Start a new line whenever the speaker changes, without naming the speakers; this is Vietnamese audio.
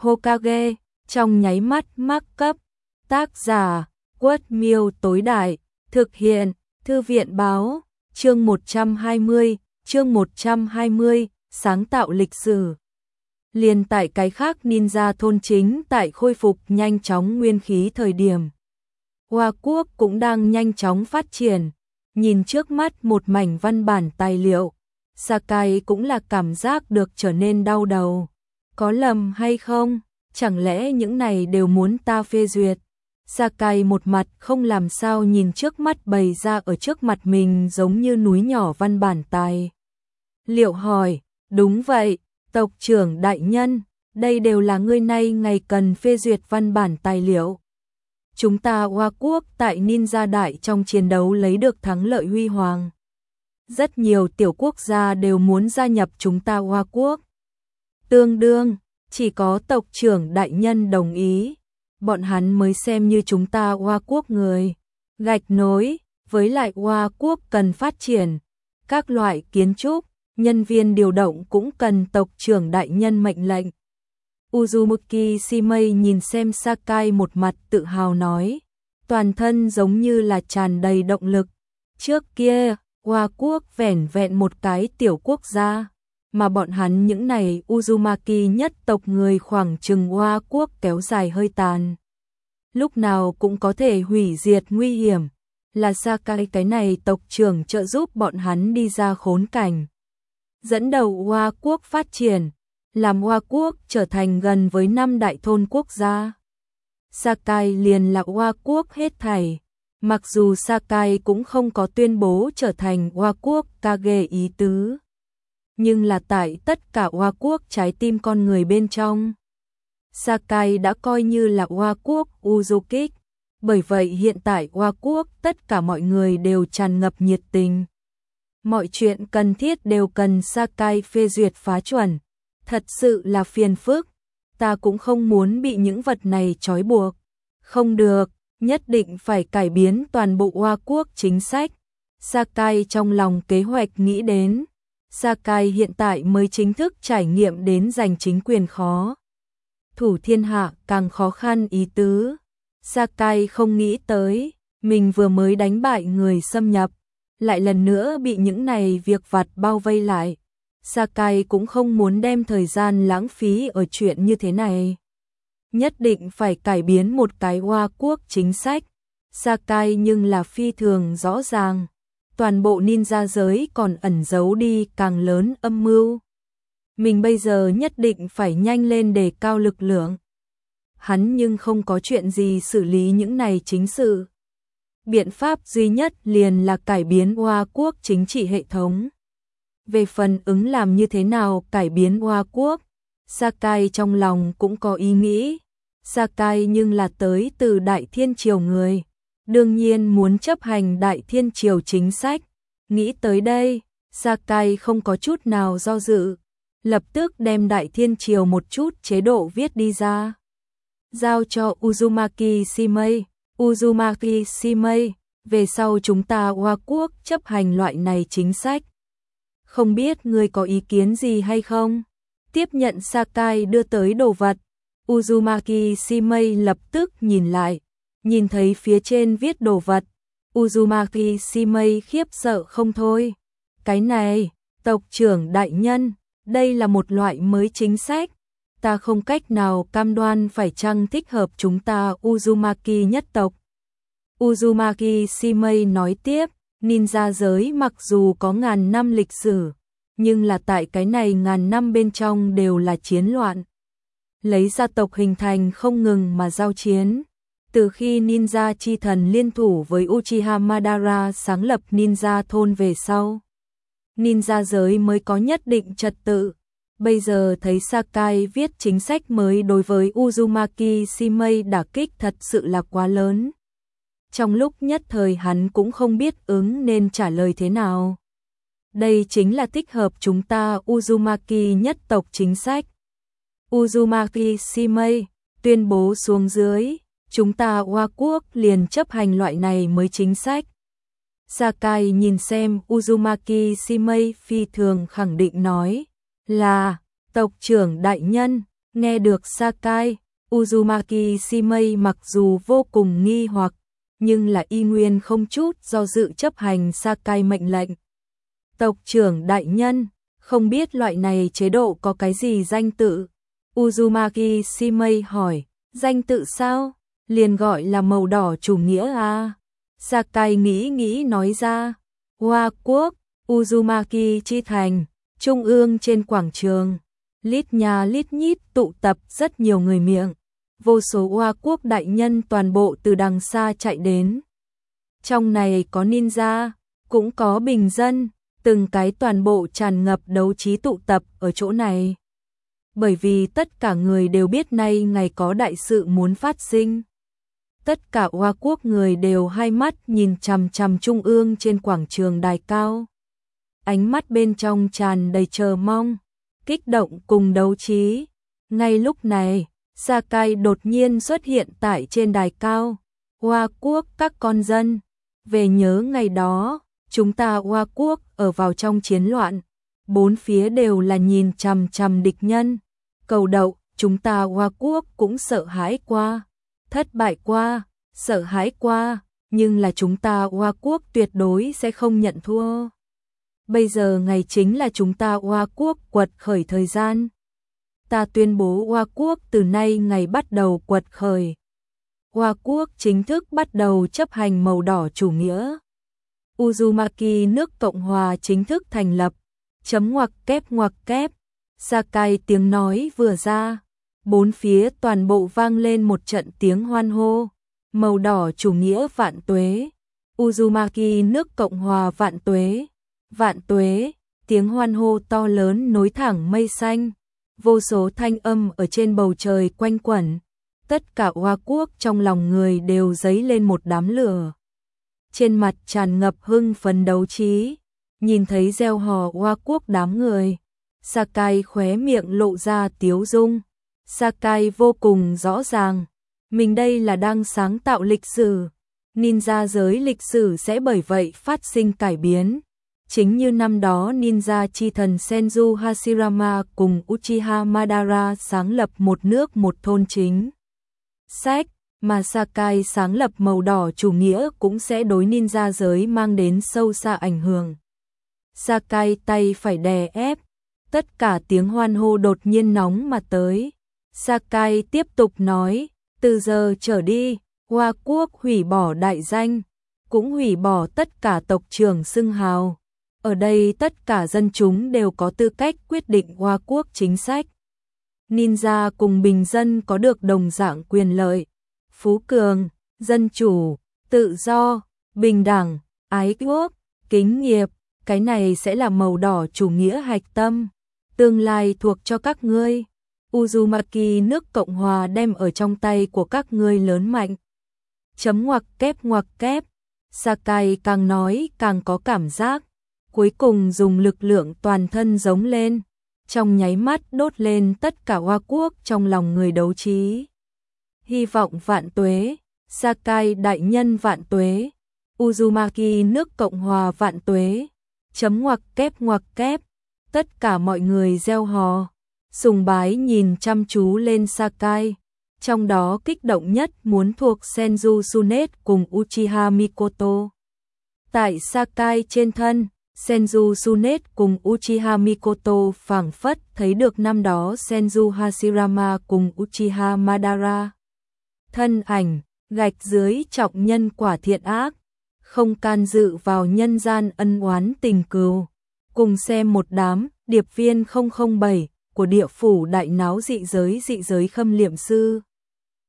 Hokage, trong nháy mắt mắc cấp. Tác giả, Quất Miêu tối đại, thực hiện, Thư viện báo, chương 120, sáng tạo lịch sử. Liền tại cái khác ninja thôn chính tại khôi phục nhanh chóng nguyên khí thời điểm. Hoa Quốc cũng đang nhanh chóng phát triển, nhìn trước mắt một mảnh văn bản tài liệu, Sakai cũng là cảm giác được trở nên đau đầu. Có lầm hay không? Chẳng lẽ những này đều muốn ta phê duyệt? Sakai một mặt không làm sao nhìn trước mắt bày ra ở trước mặt mình giống như núi nhỏ văn bản tài liệu hỏi, đúng vậy, tộc trưởng đại nhân, đây đều là ngươi nay ngày cần phê duyệt văn bản tài liệu. Chúng ta Hoa Quốc tại Ninja Đại trong chiến đấu lấy được thắng lợi huy hoàng. Rất nhiều tiểu quốc gia đều muốn gia nhập chúng ta Hoa Quốc. Tương đương, chỉ có tộc trưởng đại nhân đồng ý, bọn hắn mới xem như chúng ta Hoa Quốc người. Gạch nối, với lại Hoa Quốc cần phát triển, các loại kiến trúc, nhân viên điều động cũng cần tộc trưởng đại nhân mệnh lệnh. Uzumaki Shimei nhìn xem Sakai một mặt tự hào nói, toàn thân giống như là tràn đầy động lực. Trước kia, Hoa Quốc vẻn vẹn một cái tiểu quốc gia, mà bọn hắn những này Uzumaki nhất tộc người khoảng chừng Hoa Quốc kéo dài hơi tàn. Lúc nào cũng có thể hủy diệt nguy hiểm, là Sakai cái này tộc trưởng trợ giúp bọn hắn đi ra khốn cảnh. Dẫn đầu Hoa Quốc phát triển, làm Hoa Quốc trở thành gần với 5 đại thôn quốc gia. Sakai liền là Hoa Quốc hết thảy, mặc dù Sakai cũng không có tuyên bố trở thành Hoa Quốc Kage ý tứ. Nhưng là tại tất cả Hoa Quốc trái tim con người bên trong. Sakai đã coi như là Hoa Quốc Uzukik, bởi vậy hiện tại Hoa Quốc tất cả mọi người đều tràn ngập nhiệt tình. Mọi chuyện cần thiết đều cần Sakai phê duyệt phá chuẩn. Thật sự là phiền phức, ta cũng không muốn bị những vật này trói buộc. Không được, nhất định phải cải biến toàn bộ Hoa Quốc chính sách. Sakai trong lòng kế hoạch nghĩ đến. Sakai hiện tại mới chính thức trải nghiệm đến giành chính quyền khó. Thủ thiên hạ càng khó khăn ý tứ. Sakai không nghĩ tới, mình vừa mới đánh bại người xâm nhập, lại lần nữa bị những này việc vặt bao vây lại. Sakai cũng không muốn đem thời gian lãng phí ở chuyện như thế này. Nhất định phải cải biến một cái Hoa Quốc chính sách. Sakai nhưng là phi thường rõ ràng. Toàn bộ ninja giới còn ẩn giấu đi càng lớn âm mưu. Mình bây giờ nhất định phải nhanh lên đề cao lực lượng. Hắn nhưng không có chuyện gì xử lý những này chính sự. Biện pháp duy nhất liền là cải biến Hoa Quốc chính trị hệ thống. Về phần ứng làm như thế nào cải biến Hoa Quốc, Sakai trong lòng cũng có ý nghĩ. Sakai nhưng là tới từ Đại Thiên Triều người, đương nhiên muốn chấp hành Đại Thiên Triều chính sách. Nghĩ tới đây, Sakai không có chút nào do dự, lập tức đem Đại Thiên Triều một chút chế độ viết đi ra. Giao cho Uzumaki Shimei. Uzumaki Shimei, về sau chúng ta Hoa Quốc chấp hành loại này chính sách. Không biết ngươi có ý kiến gì hay không? Tiếp nhận Sakai đưa tới đồ vật, Uzumaki Shimei lập tức nhìn lại, nhìn thấy phía trên viết đồ vật. Uzumaki Shimei khiếp sợ không thôi. Cái này, tộc trưởng đại nhân, đây là một loại mới chính sách. Ta không cách nào cam đoan phải chăng thích hợp chúng ta Uzumaki nhất tộc. Uzumaki Shimei nói tiếp, ninja giới mặc dù có ngàn năm lịch sử, nhưng là tại cái này ngàn năm bên trong đều là chiến loạn. Lấy gia tộc hình thành không ngừng mà giao chiến. Từ khi ninja chi thần liên thủ với Uchiha Madara sáng lập ninja thôn về sau, ninja giới mới có nhất định trật tự. Bây giờ thấy Sakai viết chính sách mới đối với Uzumaki Shimei đả kích thật sự là quá lớn. Trong lúc nhất thời hắn cũng không biết ứng nên trả lời thế nào. Đây chính là thích hợp chúng ta Uzumaki nhất tộc chính sách. Uzumaki Shimei tuyên bố xuống dưới, chúng ta Hoa Quốc liền chấp hành loại này mới chính sách. Sakai nhìn xem Uzumaki Shimei phi thường khẳng định nói, là, tộc trưởng đại nhân, Nghe được Sakai, Uzumaki Shimei mặc dù vô cùng nghi hoặc, nhưng là y nguyên không chút do dự chấp hành Sakai mệnh lệnh. Tộc trưởng đại nhân, không biết loại này chế độ có cái gì danh tự? Uzumaki Shimei hỏi, danh tự sao? Liền gọi là màu đỏ chủ nghĩa à? Sakai nghĩ nói ra, Hoa Quốc, Uzumaki chi thành, trung ương trên quảng trường, lít nhà lít nhít tụ tập rất nhiều người miệng, vô số Hoa Quốc đại nhân toàn bộ từ đằng xa chạy đến. Trong này có ninja, cũng có bình dân, từng cái toàn bộ tràn ngập đấu trí tụ tập ở chỗ này. Bởi vì tất cả người đều biết nay ngày có đại sự muốn phát sinh. Tất cả Hoa Quốc người đều hai mắt nhìn chằm chằm trung ương trên quảng trường đài cao. Ánh mắt bên trong tràn đầy chờ mong, kích động cùng đấu trí. Ngay lúc này, Sakai đột nhiên xuất hiện tại trên đài cao. Hoa Quốc các con dân, về nhớ ngày đó, chúng ta Hoa Quốc ở vào trong chiến loạn, bốn phía đều là nhìn chằm chằm địch nhân. Cầu đậu, chúng ta Hoa Quốc cũng sợ hãi qua, thất bại qua, sợ hãi qua, nhưng là chúng ta Hoa Quốc tuyệt đối sẽ không nhận thua. Bây giờ ngày chính là chúng ta Hoa Quốc quật khởi thời gian. Ta tuyên bố Hoa Quốc từ nay ngày bắt đầu quật khởi. Hoa Quốc chính thức bắt đầu chấp hành màu đỏ chủ nghĩa. Uzumaki nước Cộng hòa chính thức thành lập. Chấm ngoặc kép. Sakai tiếng nói vừa ra, bốn phía toàn bộ vang lên một trận tiếng hoan hô. Màu đỏ chủ nghĩa vạn tuế. Uzumaki nước Cộng hòa vạn tuế. Vạn tuế, tiếng hoan hô to lớn nối thẳng mây xanh. Vô số thanh âm ở trên bầu trời quanh quẩn. Tất cả Hoa Quốc trong lòng người đều dấy lên một đám lửa. Trên mặt tràn ngập hưng phấn đấu trí. Nhìn thấy reo hò Hoa Quốc đám người, Sakai khóe miệng lộ ra tiếu dung. Sakai vô cùng rõ ràng, mình đây là đang sáng tạo lịch sử. Ninja giới lịch sử sẽ bởi vậy phát sinh cải biến. Chính như năm đó ninja chi thần Senju Hashirama cùng Uchiha Madara sáng lập một nước một thôn chính sách, mà Sakai sáng lập màu đỏ chủ nghĩa cũng sẽ đối ninja giới mang đến sâu xa ảnh hưởng. Sakai tay phải đè ép, tất cả tiếng hoan hô đột nhiên nóng mà tới. Sakai tiếp tục nói, từ giờ trở đi, Hoa Quốc hủy bỏ đại danh, cũng hủy bỏ tất cả tộc trưởng xưng hào. Ở đây tất cả dân chúng đều có tư cách quyết định Hoa Quốc chính sách. Ninja cùng bình dân có được đồng dạng quyền lợi, phú cường, dân chủ, tự do, bình đẳng, ái quốc, kính nghiệp, cái này sẽ là màu đỏ chủ nghĩa hạch tâm. Tương lai thuộc cho các ngươi. Uzumaki nước Cộng hòa đem ở trong tay của các ngươi lớn mạnh. Chấm ngoặc kép. Sakai càng nói càng có cảm giác. Cuối cùng dùng lực lượng toàn thân giống lên. Trong nháy mắt đốt lên tất cả Hoa Quốc trong lòng người đấu trí. Hy vọng vạn tuế. Sakai đại nhân vạn tuế. Uzumaki nước Cộng hòa vạn tuế. Chấm ngoặc kép. Tất cả mọi người reo hò, sùng bái nhìn chăm chú lên Sakai. Trong đó kích động nhất muốn thuộc Senju Tsunet cùng Uchiha Mikoto. Tại Sakai trên thân, Senju Tsunet cùng Uchiha Mikoto phảng phất thấy được năm đó Senju Hashirama cùng Uchiha Madara. Thân ảnh, gạch dưới trọng nhân quả thiện ác, không can dự vào nhân gian ân oán tình cừu. Cùng xem một đám điệp viên 007 của địa phủ đại náo dị giới khâm liệm sư.